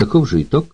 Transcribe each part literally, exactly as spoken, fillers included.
Каков же итог?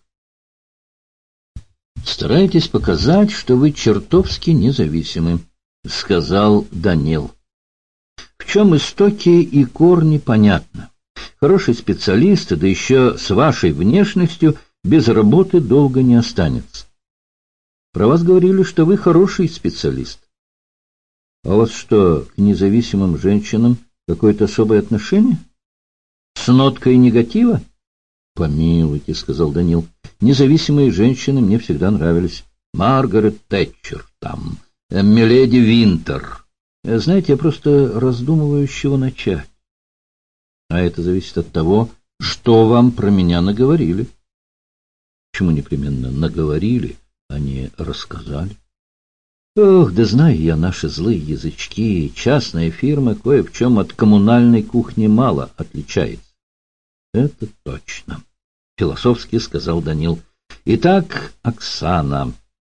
Старайтесь показать, что вы чертовски независимы, сказал Данил. В чем истоки и корни, понятно. Хороший специалист, да еще с вашей внешностью, без работы долго не останется. Про вас говорили, что вы хороший специалист. А у вас что, к независимым женщинам какое-то особое отношение? С ноткой негатива? Помилуйте, сказал Данил. Независимые женщины мне всегда нравились. Маргарет Тэтчер там, Миледи Винтер. Знаете, я просто раздумываю, с чего начать. А это зависит от того, что вам про меня наговорили. Почему непременно наговорили, а не рассказали? Ох, да знаю я наши злые язычки. Частная фирма кое в чем от коммунальной кухни мало отличается. Это точно, философски сказал Данил. Итак, Оксана,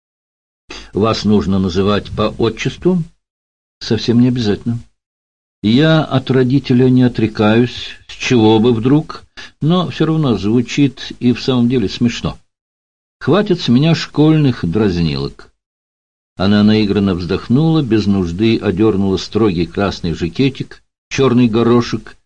вас нужно называть по отчеству? Совсем не обязательно. Я от родителя не отрекаюсь, с чего бы вдруг, но все равно звучит и в самом деле смешно. Хватит с меня школьных дразнилок. Она наигранно вздохнула, без нужды одернула строгий красный жакетик, черный горошек.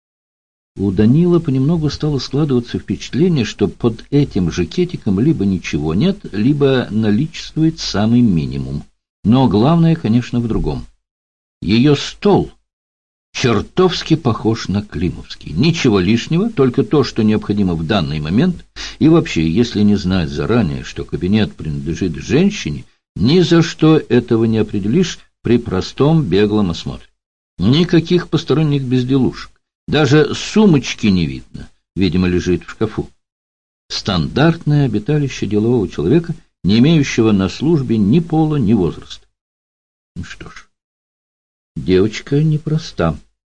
У Данила понемногу стало складываться впечатление, что под этим жакетиком либо ничего нет, либо наличествует самый минимум. Но главное, конечно, в другом. Ее стол чертовски похож на Климовский. Ничего лишнего, только то, что необходимо в данный момент. И вообще, если не знать заранее, что кабинет принадлежит женщине, ни за что этого не определишь при простом беглом осмотре. Никаких посторонних безделушек. Даже сумочки не видно, видимо, лежит в шкафу. Стандартное обиталище делового человека, не имеющего на службе ни пола, ни возраста. Ну что ж, девочка непроста.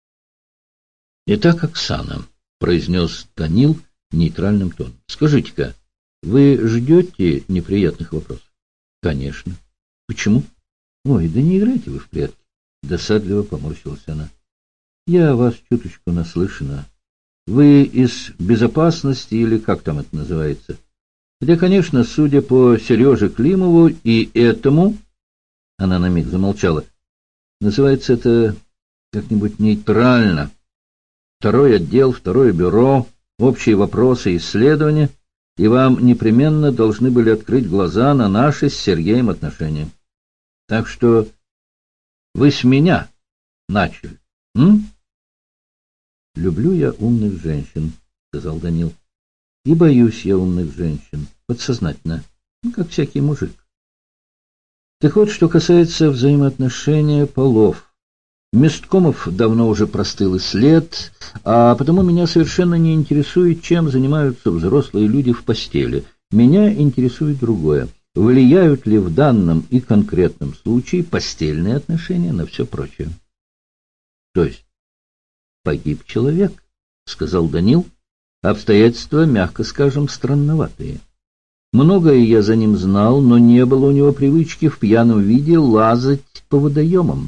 Итак, Оксана, произнес Данил нейтральным тоном. Скажите-ка, вы ждете неприятных вопросов? Конечно. Почему? Ой, да не играйте вы в прятки. Досадливо поморщилась она. Я о вас чуточку наслышана. Вы из безопасности или как там это называется? Хотя, конечно, судя по Сереже Климову и этому... Она на миг замолчала. Называется это как-нибудь нейтрально. Второй отдел, второе бюро, общие вопросы, исследования, и вам непременно должны были открыть глаза на наши с Сергеем отношения. Так что вы с меня начали, м? «Люблю я умных женщин», — сказал Данил. «И боюсь я умных женщин, подсознательно, ну, как всякий мужик. Так вот, что касается взаимоотношения полов. Месткомов давно уже простыл и след, а потому меня совершенно не интересует, чем занимаются взрослые люди в постели. Меня интересует другое. Влияют ли в данном и конкретном случае постельные отношения на все прочее?» «То есть погиб человек», — сказал Данил, — «обстоятельства, мягко скажем, странноватые. Многое я за ним знал, но не было у него привычки в пьяном виде лазать по водоемам».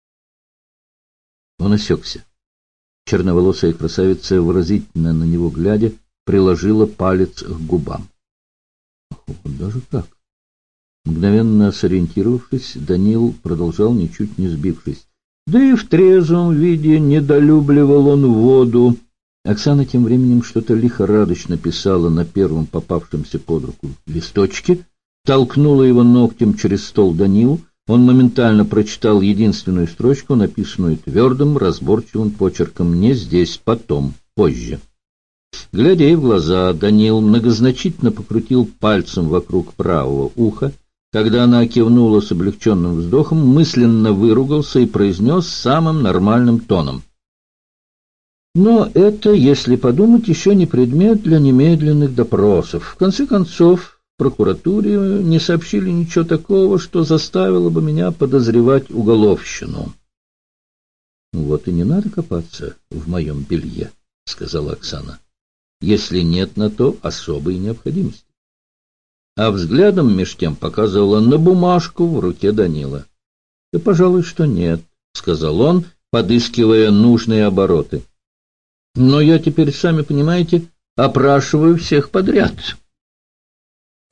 Он осекся. Черноволосая красавица, выразительно на него глядя, приложила палец к губам. Вот даже так. Мгновенно сориентировавшись, Данил продолжал, ничуть не сбившись. Да и в трезвом виде недолюбливал он воду. Оксана тем временем что-то лихорадочно писала на первом попавшемся под руку листочке, толкнула его ногтем через стол Данилу. Он моментально прочитал единственную строчку, написанную твердым, разборчивым почерком: «Не здесь, потом, позже». Глядя ей в глаза, Данил многозначительно покрутил пальцем вокруг правого уха. Когда она кивнула с облегченным вздохом, мысленно выругался и произнес самым нормальным тоном: «Но это, если подумать, еще не предмет для немедленных допросов. В конце концов, в прокуратуре не сообщили ничего такого, что заставило бы меня подозревать уголовщину». «Вот и не надо копаться в моем белье», — сказала Оксана, «если нет на то особой необходимости». А взглядом меж тем показывала на бумажку в руке Данила. «Да, пожалуй, что нет», — сказал он, подыскивая нужные обороты. «Но я теперь, сами понимаете, опрашиваю всех подряд.